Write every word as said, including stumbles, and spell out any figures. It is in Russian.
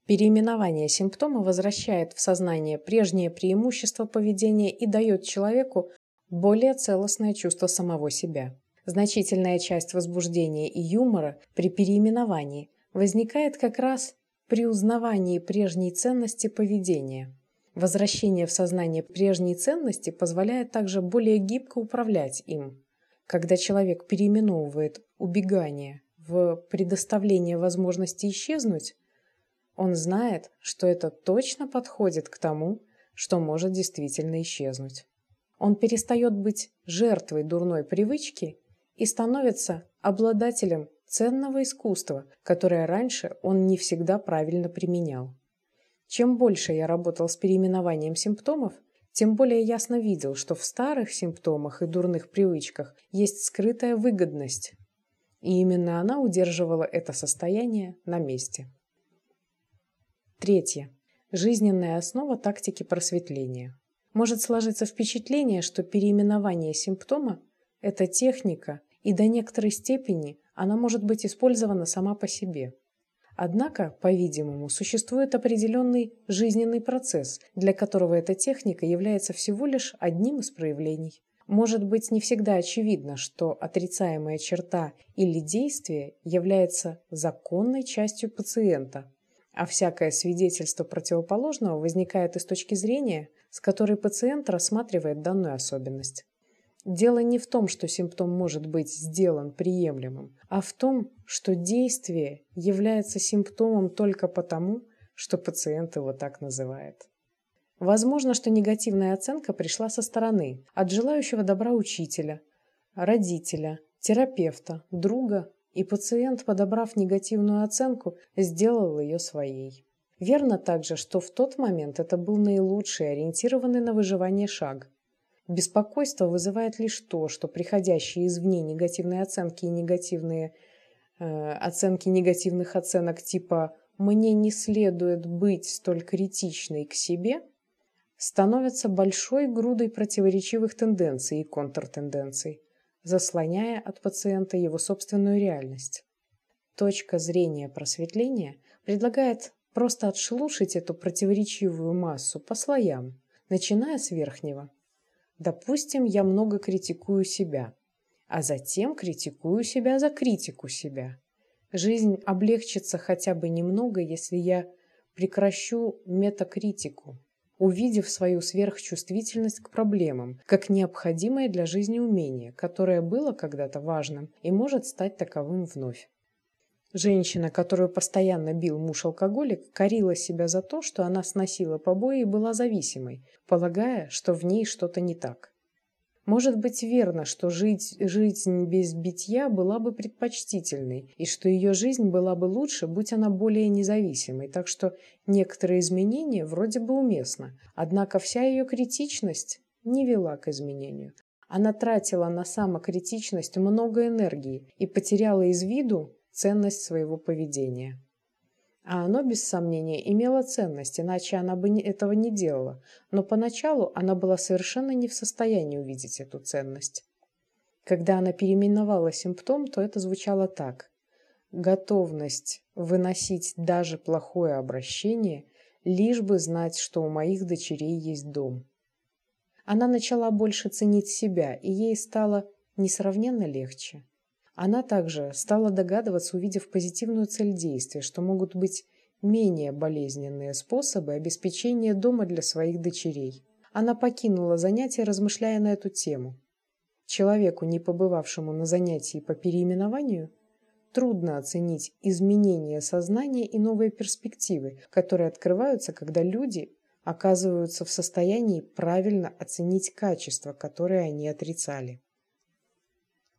Переименование симптома возвращает в сознание прежнее преимущество поведения и дает человеку более целостное чувство самого себя. Значительная часть возбуждения и юмора при переименовании возникает как раз при узнавании прежней ценности поведения. Возвращение в сознание прежней ценности позволяет также более гибко управлять им. Когда человек переименовывает убегание в предоставление возможности исчезнуть, он знает, что это точно подходит к тому, что может действительно исчезнуть. Он перестает быть жертвой дурной привычки и становится обладателем ценного искусства, которое раньше он не всегда правильно применял. Чем больше я работал с переименованием симптомов, тем более ясно видел, что в старых симптомах и дурных привычках есть скрытая выгодность, и именно она удерживала это состояние на месте. Третье. Жизненная основа тактики просветления. Может сложиться впечатление, что переименование симптома – это техника, и до некоторой степени она может быть использована сама по себе. Однако, по-видимому, существует определенный жизненный процесс, для которого эта техника является всего лишь одним из проявлений. Может быть, не всегда очевидно, что отрицаемая черта или действие является законной частью пациента, а всякое свидетельство противоположного возникает из точки зрения, с которой пациент рассматривает данную особенность. Дело не в том, что симптом может быть сделан приемлемым, а в том, что действие является симптомом только потому, что пациент его так называет. Возможно, что негативная оценка пришла со стороны, от желающего добра учителя, родителя, терапевта, друга, и пациент, подобрав негативную оценку, сделал ее своей. Верно также, что в тот момент это был наилучший ориентированный на выживание шаг. Беспокойство вызывает лишь то, что приходящие извне негативные оценки и негативные э, оценки негативных оценок типа «мне не следует быть столь критичной к себе» становятся большой грудой противоречивых тенденций и контртенденций, заслоняя от пациента его собственную реальность. Точка зрения просветления предлагает просто отшелушить эту противоречивую массу по слоям, начиная с верхнего. Допустим, я много критикую себя, а затем критикую себя за критику себя. Жизнь облегчится хотя бы немного, если я прекращу метакритику, увидев свою сверхчувствительность к проблемам, как необходимое для жизни умение, которое было когда-то важным и может стать таковым вновь. Женщина, которую постоянно бил муж-алкоголик, корила себя за то, что она сносила побои и была зависимой, полагая, что в ней что-то не так. Может быть верно, что жить, жизнь без битья была бы предпочтительной, и что ее жизнь была бы лучше, будь она более независимой, так что некоторые изменения вроде бы уместны. Однако вся ее критичность не вела к изменению. Она тратила на самокритичность много энергии и потеряла из виду ценность своего поведения. А оно, без сомнения, имело ценность, иначе она бы этого не делала, но поначалу она была совершенно не в состоянии увидеть эту ценность. Когда она переименовала симптом, то это звучало так: готовность выносить даже плохое обращение, лишь бы знать, что у моих дочерей есть дом. Она начала больше ценить себя, и ей стало несравненно легче. Она также стала догадываться, увидев позитивную цель действия, что могут быть менее болезненные способы обеспечения дома для своих дочерей. Она покинула занятие, размышляя на эту тему. Человеку, не побывавшему на занятии по переименованию, трудно оценить изменения сознания и новые перспективы, которые открываются, когда люди оказываются в состоянии правильно оценить качества, которые они отрицали.